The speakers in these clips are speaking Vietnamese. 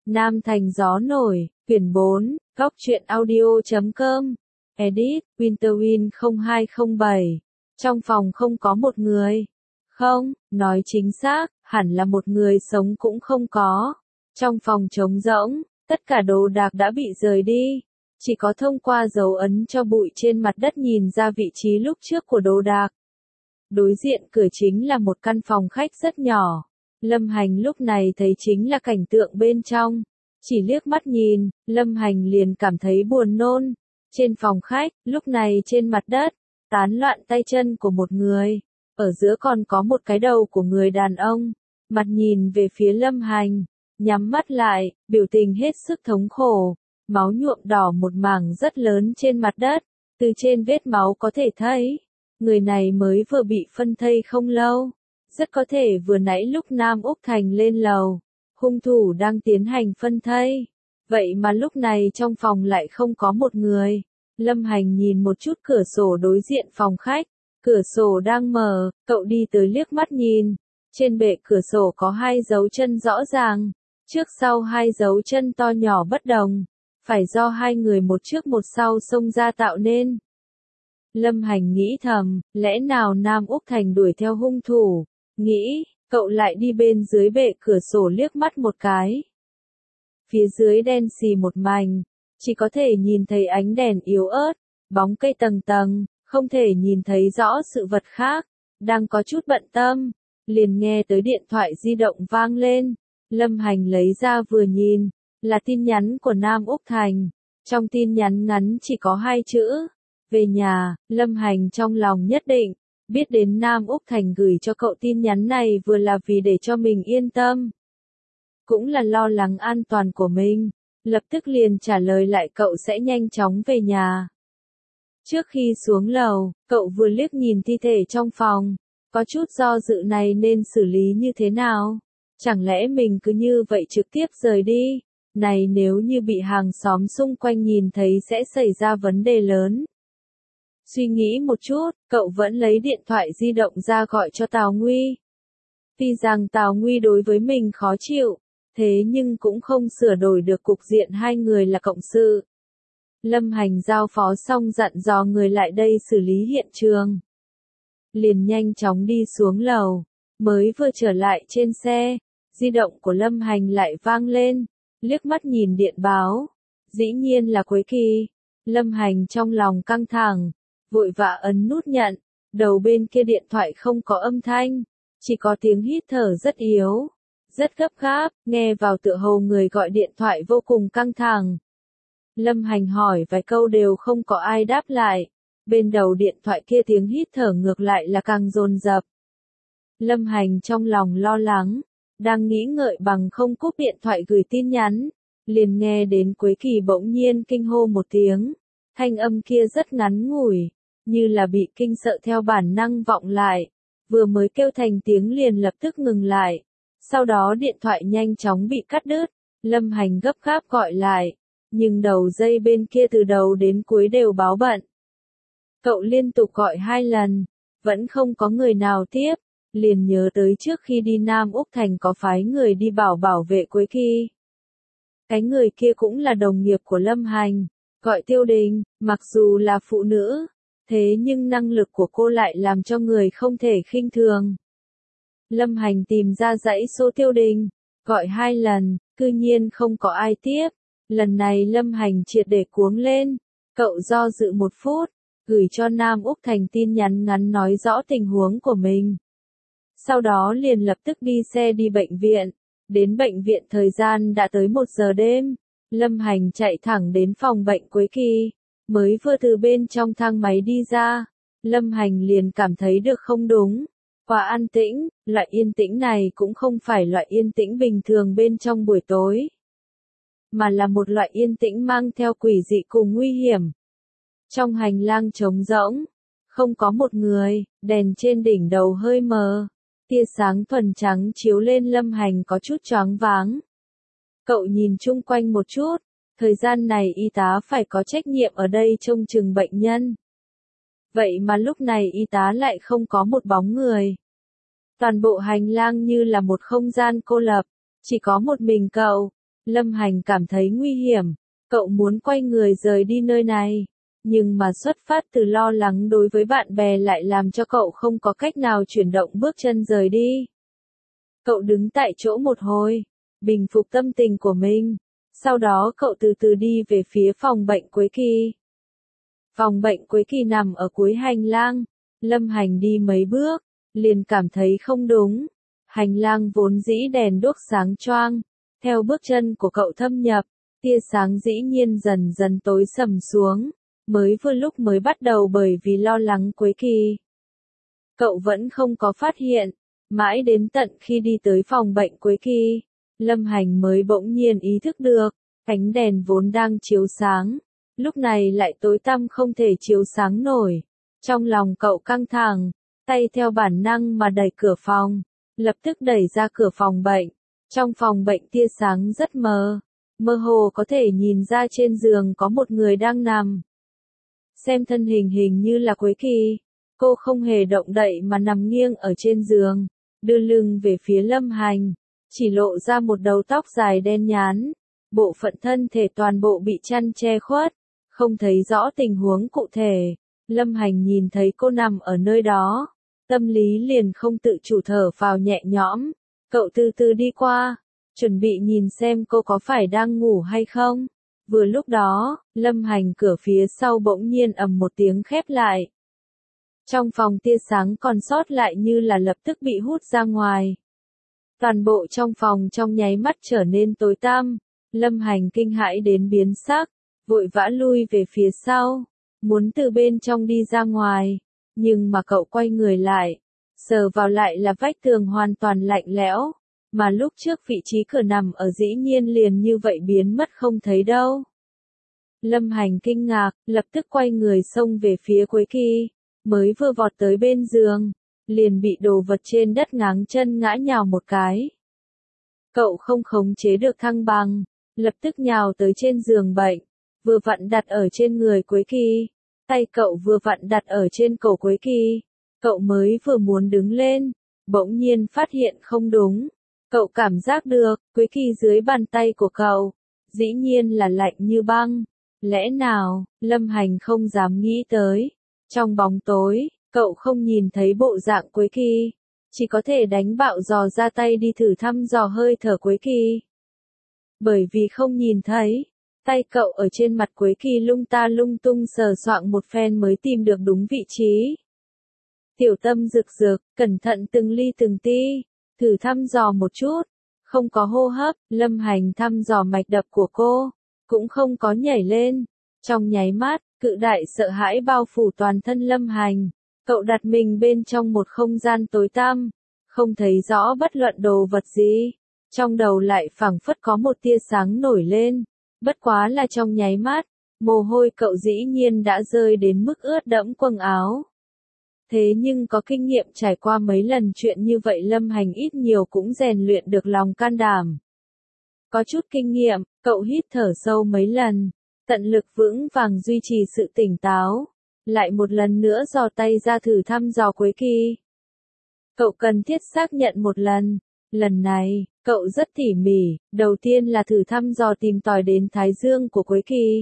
Nam Thành gió nổi, quyển 4, góc truyện audio.com, edit, Winterwind 0207. Trong phòng không có một người. Không, nói chính xác, hẳn là một người sống cũng không có. Trong phòng trống rỗng, tất cả đồ đạc đã bị rời đi. Chỉ có thông qua dấu ấn cho bụi trên mặt đất nhìn ra vị trí lúc trước của đồ đạc. Đối diện cửa chính là một căn phòng khách rất nhỏ. Lâm Hành lúc này thấy chính là cảnh tượng bên trong. Chỉ liếc mắt nhìn, Lâm Hành liền cảm thấy buồn nôn. Trên phòng khách, lúc này trên mặt đất, tán loạn tay chân của một người. Ở giữa còn có một cái đầu của người đàn ông. Mặt nhìn về phía Lâm Hành, nhắm mắt lại, biểu tình hết sức thống khổ. Máu nhuộm đỏ một mảng rất lớn trên mặt đất. Từ trên vết máu có thể thấy, người này mới vừa bị phân thây không lâu. Rất có thể vừa nãy lúc Nam Úc Thành lên lầu, hung thủ đang tiến hành phân thây. Vậy mà lúc này trong phòng lại không có một người. Lâm Hành nhìn một chút cửa sổ đối diện phòng khách. Cửa sổ đang mở, cậu đi tới liếc mắt nhìn. Trên bệ cửa sổ có hai dấu chân rõ ràng. Trước sau hai dấu chân to nhỏ bất đồng. Phải do hai người một trước một sau xông ra tạo nên. Lâm Hành nghĩ thầm, lẽ nào Nam Úc Thành đuổi theo hung thủ? Nghĩ, cậu lại đi bên dưới bệ cửa sổ liếc mắt một cái. Phía dưới đen xì một mảnh, chỉ có thể nhìn thấy ánh đèn yếu ớt, bóng cây tầng tầng, không thể nhìn thấy rõ sự vật khác. Đang có chút bận tâm, liền nghe tới điện thoại di động vang lên. Lâm Hành lấy ra vừa nhìn, là tin nhắn của Nam Úc Thành. Trong tin nhắn ngắn chỉ có hai chữ. Về nhà, Lâm Hành trong lòng nhất định, biết đến Nam Úc Thành gửi cho cậu tin nhắn này vừa là vì để cho mình yên tâm. Cũng là lo lắng an toàn của mình, lập tức liền trả lời lại cậu sẽ nhanh chóng về nhà. Trước khi xuống lầu, cậu vừa liếc nhìn thi thể trong phòng, có chút do dự này nên xử lý như thế nào? Chẳng lẽ mình cứ như vậy trực tiếp rời đi? Này nếu như bị hàng xóm xung quanh nhìn thấy sẽ xảy ra vấn đề lớn. Suy nghĩ một chút, cậu vẫn lấy điện thoại di động ra gọi cho Tào Nguy. Tuy rằng Tào Nguy đối với mình khó chịu, thế nhưng cũng không sửa đổi được cục diện hai người là cộng sự. Lâm Hành giao phó xong dặn dò người lại đây xử lý hiện trường. Liền nhanh chóng đi xuống lầu, mới vừa trở lại trên xe, di động của Lâm Hành lại vang lên, liếc mắt nhìn điện báo. Dĩ nhiên là Quế Kỳ. Lâm Hành trong lòng căng thẳng, vội vã ấn nút nhận, đầu bên kia điện thoại không có âm thanh, chỉ có tiếng hít thở rất yếu, rất gấp gáp, nghe vào tựa hồ người gọi điện thoại vô cùng căng thẳng. Lâm Hành hỏi vài câu đều không có ai đáp lại, bên đầu điện thoại kia tiếng hít thở ngược lại là càng dồn dập. Lâm Hành trong lòng lo lắng, đang nghĩ ngợi bằng không cúp điện thoại gửi tin nhắn, liền nghe đến Quế Kỳ bỗng nhiên kinh hô một tiếng, thanh âm kia rất ngắn ngủi, như là bị kinh sợ theo bản năng vọng lại, vừa mới kêu thành tiếng liền lập tức ngừng lại, sau đó điện thoại nhanh chóng bị cắt đứt. Lâm Hành gấp gáp gọi lại, nhưng đầu dây bên kia từ đầu đến cuối đều báo bận. Cậu liên tục gọi 2 lần, vẫn không có người nào tiếp, liền nhớ tới trước khi đi Nam Úc Thành có phái người đi bảo vệ Quế Kỳ. Cái người kia cũng là đồng nghiệp của Lâm Hành, gọi Tiêu Đình, mặc dù là phụ nữ, thế nhưng năng lực của cô lại làm cho người không thể khinh thường. Lâm Hành tìm ra dãy số Tiêu Đình, gọi 2 lần, cư nhiên không có ai tiếp. Lần này Lâm Hành triệt để cuống lên, cậu do dự một phút, gửi cho Nam Úc Thành tin nhắn ngắn nói rõ tình huống của mình. Sau đó liền lập tức đi xe đi bệnh viện, đến bệnh viện thời gian đã tới 1 giờ đêm. Lâm Hành chạy thẳng đến phòng bệnh Quế Kỳ, mới vừa từ bên trong thang máy đi ra, Lâm Hành liền cảm thấy được không đúng. Quá an tĩnh, loại yên tĩnh này cũng không phải loại yên tĩnh bình thường bên trong buổi tối, mà là một loại yên tĩnh mang theo quỷ dị cùng nguy hiểm. Trong hành lang trống rỗng, không có một người, đèn trên đỉnh đầu hơi mờ, tia sáng thuần trắng chiếu lên Lâm Hành có chút choáng váng. Cậu nhìn chung quanh một chút, thời gian này y tá phải có trách nhiệm ở đây trông chừng bệnh nhân. Vậy mà lúc này y tá lại không có một bóng người. Toàn bộ hành lang như là một không gian cô lập, chỉ có một mình cậu. Lâm Hành cảm thấy nguy hiểm, cậu muốn quay người rời đi nơi này. Nhưng mà xuất phát từ lo lắng đối với bạn bè lại làm cho cậu không có cách nào chuyển động bước chân rời đi. Cậu đứng tại chỗ một hồi, bình phục tâm tình của mình. Sau đó cậu từ từ đi về phía phòng bệnh Quế Kỳ. Phòng bệnh Quế Kỳ nằm ở cuối hành lang. Lâm Hành đi mấy bước, liền cảm thấy không đúng. Hành lang vốn dĩ đèn đuốc sáng choang. Theo bước chân của cậu thâm nhập, tia sáng dĩ nhiên dần dần tối sầm xuống. Mới vừa lúc mới bắt đầu bởi vì lo lắng Quế Kỳ. Cậu vẫn không có phát hiện. Mãi đến tận khi đi tới phòng bệnh Quế Kỳ, Lâm Hành mới bỗng nhiên ý thức được, ánh đèn vốn đang chiếu sáng, lúc này lại tối tăm không thể chiếu sáng nổi. Trong lòng cậu căng thẳng, tay theo bản năng mà đẩy cửa phòng, lập tức đẩy ra cửa phòng bệnh. Trong phòng bệnh tia sáng rất mờ, mơ hồ có thể nhìn ra trên giường có một người đang nằm. Xem thân hình hình như là Quế Kỳ, cô không hề động đậy mà nằm nghiêng ở trên giường, đưa lưng về phía Lâm Hành, chỉ lộ ra một đầu tóc dài đen nhán, bộ phận thân thể toàn bộ bị chăn che khuất, không thấy rõ tình huống cụ thể. Lâm Hành nhìn thấy cô nằm ở nơi đó, tâm lý liền không tự chủ thở phào nhẹ nhõm, cậu từ từ đi qua, chuẩn bị nhìn xem cô có phải đang ngủ hay không. Vừa lúc đó, Lâm Hành cửa phía sau bỗng nhiên ầm một tiếng khép lại. Trong phòng tia sáng còn sót lại như là lập tức bị hút ra ngoài. Toàn bộ trong phòng trong nháy mắt trở nên tối tăm. Lâm Hành kinh hãi đến biến sắc, vội vã lui về phía sau, muốn từ bên trong đi ra ngoài. Nhưng mà cậu quay người lại, sờ vào lại là vách tường hoàn toàn lạnh lẽo. Mà lúc trước vị trí cửa nằm ở dĩ nhiên liền như vậy biến mất không thấy đâu. Lâm Hành kinh ngạc, lập tức quay người xông về phía Quế Kỳ, mới vừa vọt tới bên giường, liền bị đồ vật trên đất ngáng chân ngã nhào một cái. Cậu không khống chế được thăng bằng, lập tức nhào tới trên giường bệnh, vừa vặn đặt ở trên người Quế Kỳ, tay cậu vừa vặn đặt ở trên cổ Quế Kỳ. Cậu mới vừa muốn đứng lên, bỗng nhiên phát hiện không đúng. Cậu cảm giác được, Quế Kỳ dưới bàn tay của cậu, dĩ nhiên là lạnh như băng. Lẽ nào, Lâm Hành không dám nghĩ tới. Trong bóng tối, cậu không nhìn thấy bộ dạng Quế Kỳ, chỉ có thể đánh bạo dò ra tay đi thử thăm dò hơi thở Quế Kỳ. Bởi vì không nhìn thấy, tay cậu ở trên mặt Quế Kỳ lung ta lung tung sờ soạng một phen mới tìm được đúng vị trí. Tiểu tâm rực rực, cẩn thận từng ly từng tí, thử thăm dò một chút, không có hô hấp. Lâm Hành thăm dò mạch đập của cô, cũng không có nhảy lên. Trong nháy mắt, cự đại sợ hãi bao phủ toàn thân Lâm Hành, cậu đặt mình bên trong một không gian tối tăm, không thấy rõ bất luận đồ vật gì. Trong đầu lại phảng phất có một tia sáng nổi lên, bất quá là trong nháy mắt, mồ hôi cậu dĩ nhiên đã rơi đến mức ướt đẫm quần áo. Thế nhưng có kinh nghiệm trải qua mấy lần chuyện như vậy Lâm Hành ít nhiều cũng rèn luyện được lòng can đảm. Có chút kinh nghiệm, cậu hít thở sâu mấy lần, tận lực vững vàng duy trì sự tỉnh táo, lại một lần nữa dò tay ra thử thăm dò Quế Kỳ. Cậu cần thiết xác nhận một lần này, cậu rất tỉ mỉ, đầu tiên là thử thăm dò tìm tòi đến thái dương của Quế Kỳ.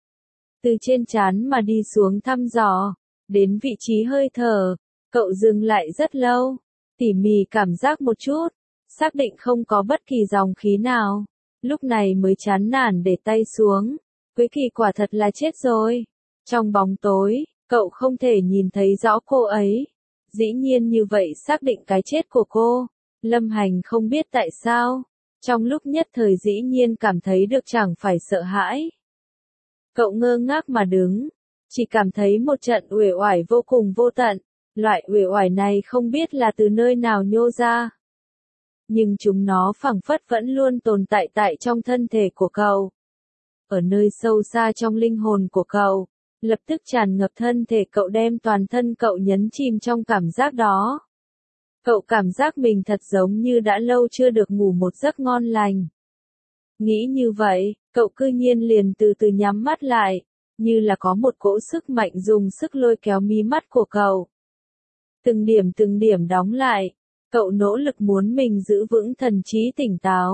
Từ trên trán mà đi xuống thăm dò, đến vị trí hơi thở, cậu dừng lại rất lâu, tỉ mỉ cảm giác một chút, xác định không có bất kỳ dòng khí nào, lúc này mới chán nản để tay xuống. Quế Kỳ quả thật là chết rồi. Trong bóng tối, cậu không thể nhìn thấy rõ cô ấy. Dĩ nhiên như vậy xác định cái chết của cô. Lâm Hành không biết tại sao, trong lúc nhất thời dĩ nhiên cảm thấy được chẳng phải sợ hãi. Cậu ngơ ngác mà đứng, chỉ cảm thấy một trận uể oải vô cùng vô tận, loại uể oải này không biết là từ nơi nào nhô ra. Nhưng chúng nó phảng phất vẫn luôn tồn tại tại trong thân thể của cậu. Ở nơi sâu xa trong linh hồn của cậu, lập tức tràn ngập thân thể cậu đem toàn thân cậu nhấn chìm trong cảm giác đó. Cậu cảm giác mình thật giống như đã lâu chưa được ngủ một giấc ngon lành. Nghĩ như vậy, cậu cư nhiên liền từ từ nhắm mắt lại, như là có một cỗ sức mạnh dùng sức lôi kéo mí mắt của cậu. Từng điểm đóng lại, cậu nỗ lực muốn mình giữ vững thần trí tỉnh táo,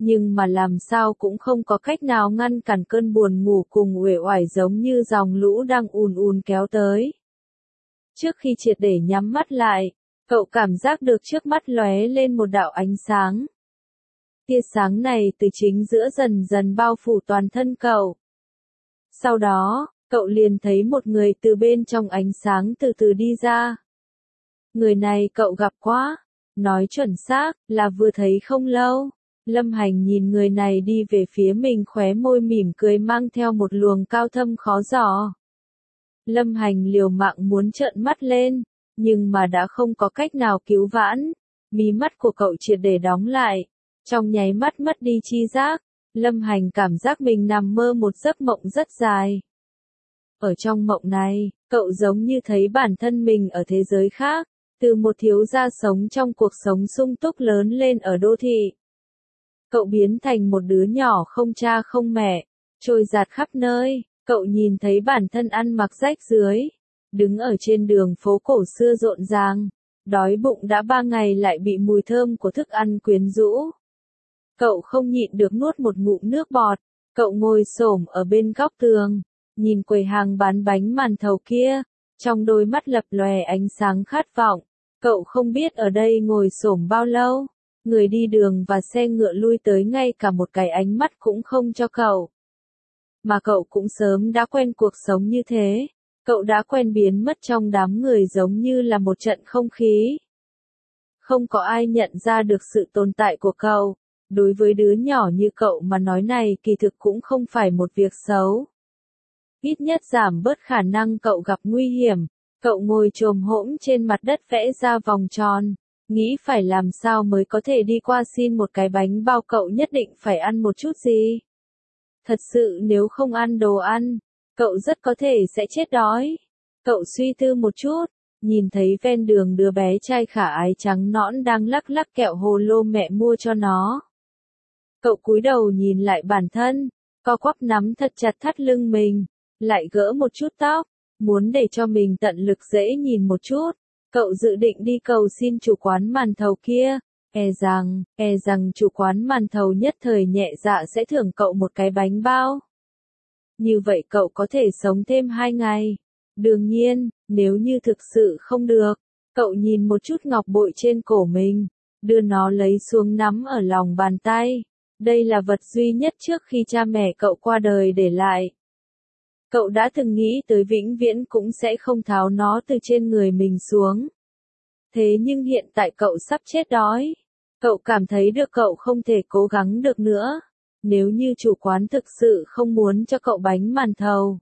nhưng mà làm sao cũng không có cách nào ngăn cản cơn buồn ngủ cùng uể oải giống như dòng lũ đang ùn ùn kéo tới. Trước khi triệt để nhắm mắt lại, cậu cảm giác được trước mắt lóe lên một đạo ánh sáng. Tia sáng này từ chính giữa dần dần bao phủ toàn thân cậu. Sau đó, cậu liền thấy một người từ bên trong ánh sáng từ từ đi ra. Người này cậu gặp qua, nói chuẩn xác là vừa thấy không lâu. Lâm Hành nhìn người này đi về phía mình, khóe môi mỉm cười mang theo một luồng cao thâm khó dò. Lâm Hành liều mạng muốn trợn mắt lên, nhưng mà đã không có cách nào cứu vãn. Mí mắt của cậu triệt để đóng lại, trong nháy mắt mất đi tri giác. Lâm Hành cảm giác mình nằm mơ một giấc mộng rất dài. Ở trong mộng này, cậu giống như thấy bản thân mình ở thế giới khác, từ một thiếu gia sống trong cuộc sống sung túc lớn lên ở đô thị. Cậu biến thành một đứa nhỏ không cha không mẹ, trôi dạt khắp nơi. Cậu nhìn thấy bản thân ăn mặc rách rưới, đứng ở trên đường phố cổ xưa rộn ràng, đói bụng đã 3 ngày lại bị mùi thơm của thức ăn quyến rũ. Cậu không nhịn được nuốt một ngụm nước bọt, cậu ngồi xổm ở bên góc tường, nhìn quầy hàng bán bánh màn thầu kia, trong đôi mắt lập lòe ánh sáng khát vọng. Cậu không biết ở đây ngồi xổm bao lâu, người đi đường và xe ngựa lui tới ngay cả một cái ánh mắt cũng không cho cậu. Mà cậu cũng sớm đã quen cuộc sống như thế, cậu đã quen biến mất trong đám người giống như là một trận không khí. Không có ai nhận ra được sự tồn tại của cậu, đối với đứa nhỏ như cậu mà nói này kỳ thực cũng không phải một việc xấu. Ít nhất giảm bớt khả năng cậu gặp nguy hiểm, cậu ngồi chồm hổm trên mặt đất vẽ ra vòng tròn, nghĩ phải làm sao mới có thể đi qua xin một cái bánh bao, cậu nhất định phải ăn một chút gì. Thật sự nếu không ăn đồ ăn, cậu rất có thể sẽ chết đói. Cậu suy tư một chút, nhìn thấy ven đường đứa bé trai khả ái trắng nõn đang lắc lắc kẹo hồ lô mẹ mua cho nó. Cậu cúi đầu nhìn lại bản thân, co quắp nắm thật chặt thắt lưng mình, lại gỡ một chút tóc, muốn để cho mình tận lực dễ nhìn một chút. Cậu dự định đi cầu xin chủ quán màn thầu kia, e rằng chủ quán màn thầu nhất thời nhẹ dạ sẽ thưởng cậu một cái bánh bao. Như vậy cậu có thể sống thêm 2 ngày. Đương nhiên, nếu như thực sự không được, cậu nhìn một chút ngọc bội trên cổ mình, đưa nó lấy xuống nắm ở lòng bàn tay. Đây là vật duy nhất trước khi cha mẹ cậu qua đời để lại. Cậu đã từng nghĩ tới vĩnh viễn cũng sẽ không tháo nó từ trên người mình xuống. Thế nhưng hiện tại cậu sắp chết đói. Cậu cảm thấy được cậu không thể cố gắng được nữa. Nếu như chủ quán thực sự không muốn cho cậu bánh màn thầu,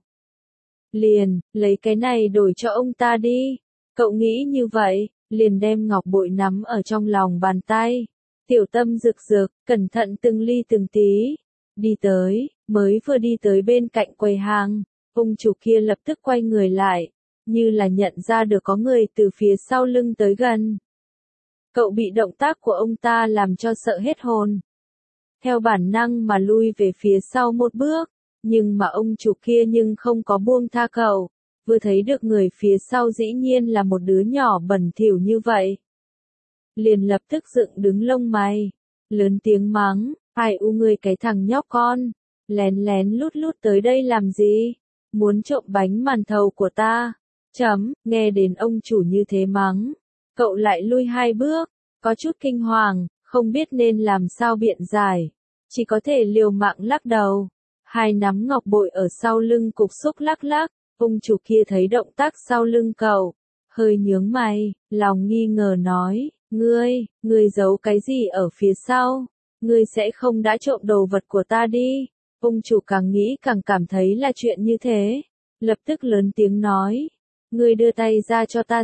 liền, lấy cái này đổi cho ông ta đi. Cậu nghĩ như vậy, liền đem ngọc bội nắm ở trong lòng bàn tay. Tiểu tâm rực rực, cẩn thận từng ly từng tí. Đi tới, mới vừa đi tới bên cạnh quầy hàng, ông chủ kia lập tức quay người lại, như là nhận ra được có người từ phía sau lưng tới gần. Cậu bị động tác của ông ta làm cho sợ hết hồn. Theo bản năng mà lui về phía sau một bước, nhưng mà ông chủ kia nhưng không có buông tha cậu, vừa thấy được người phía sau dĩ nhiên là một đứa nhỏ bẩn thỉu như vậy. Liền lập tức dựng đứng lông mày, lớn tiếng mắng, ai u ngươi cái thằng nhóc con, lén lén lút lút tới đây làm gì, muốn trộm bánh màn thầu của ta. Nghe đến ông chủ như thế mắng, cậu lại lui 2 bước, có chút kinh hoàng, không biết nên làm sao biện giải, chỉ có thể liều mạng lắc đầu. 2 nắm ngọc bội ở sau lưng cục xúc lắc lắc, ông chủ kia thấy động tác sau lưng cậu, hơi nhướng mày, lòng nghi ngờ nói, ngươi giấu cái gì ở phía sau, ngươi sẽ không đã trộm đồ vật của ta đi. Ông chủ càng nghĩ càng cảm thấy là chuyện như thế, lập tức lớn tiếng nói, ngươi đưa tay ra cho ta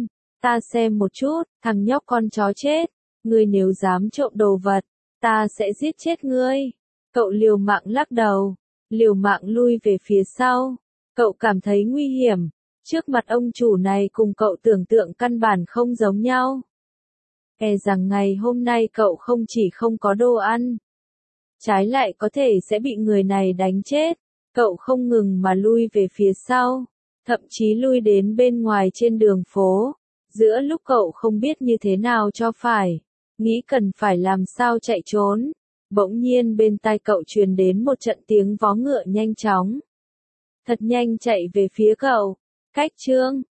xem một chút, thằng nhóc con chó chết, ngươi nếu dám trộm đồ vật, ta sẽ giết chết ngươi. Cậu liều mạng lắc đầu, liều mạng lui về phía sau, cậu cảm thấy nguy hiểm, trước mặt ông chủ này cùng cậu tưởng tượng căn bản không giống nhau. E rằng ngày hôm nay cậu không chỉ không có đồ ăn, trái lại có thể sẽ bị người này đánh chết. Cậu không ngừng mà lui về phía sau, thậm chí lui đến bên ngoài trên đường phố. Giữa lúc cậu không biết như thế nào cho phải, nghĩ cần phải làm sao chạy trốn, Bỗng nhiên bên tai cậu truyền đến một trận tiếng vó ngựa nhanh chóng. Thật nhanh chạy về phía cậu. Cách Trương,